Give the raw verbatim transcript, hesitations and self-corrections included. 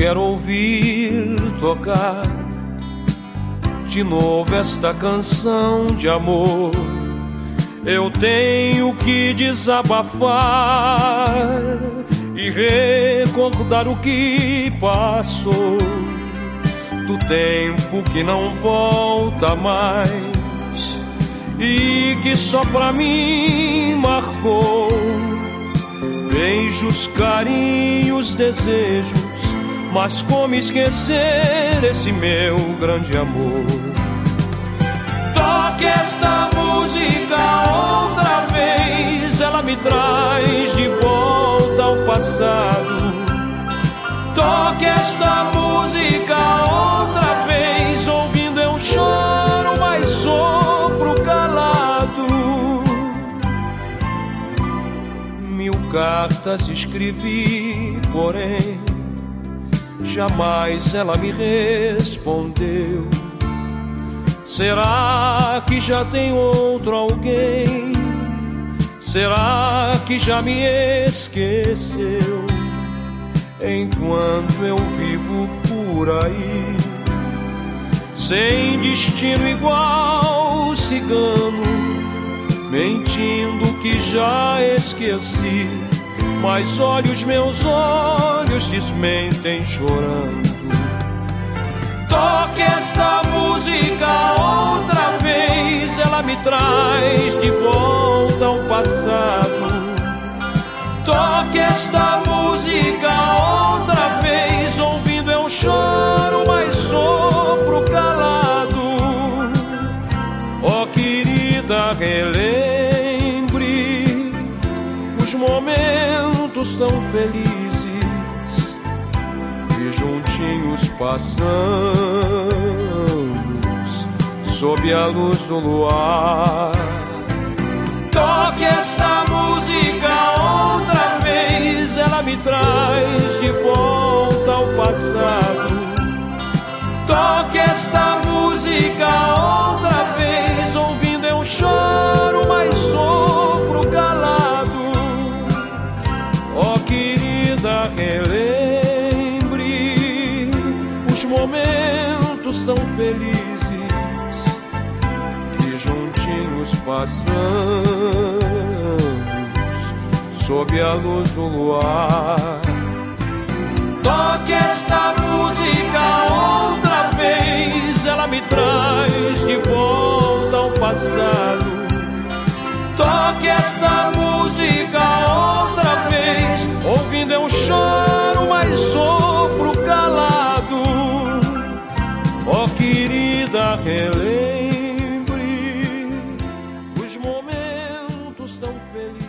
quero ouvir tocar de novo esta canção de amor. Eu tenho que desabafar e recordar o que passou, do tempo que não volta mais e que só pra mim marcou. Beijos, carinhos, desejos, mas como esquecer esse meu grande amor? Toque esta música outra vez, ela me traz de volta ao passado. Toque esta música outra vez, ouvindo eu choro, mas sofro calado. Mil cartas escrevi, porém jamais ela me respondeu. Será que já tem outro alguém? Será que já me esqueceu? Enquanto eu vivo por aí, sem destino igual cigano, mentindo que já esqueci, mas olha os meus olhos desmentem chorando. Toque esta música outra vez, ela me traz de volta ao passado. Toque esta música outra vez, ouvindo eu choro, mas sofro calado. Ó querida, relembre os momentos tão felizes que juntinhos passamos sob a luz do luar. Toque esta música outra vez, ela me traz de volta ao passado. Toque esta música outra vez, ouvindo eu choro, mas sofro calado. Ó querida, relembre os momentos tão felizes que juntinhos passamos sob a luz do luar. Toque esta música outra vez, ela me traz de volta ao passado. Toque esta música outra vez, ouvindo eu choro, mas sofro calado. Ó querida, relembre os momentos tão felizes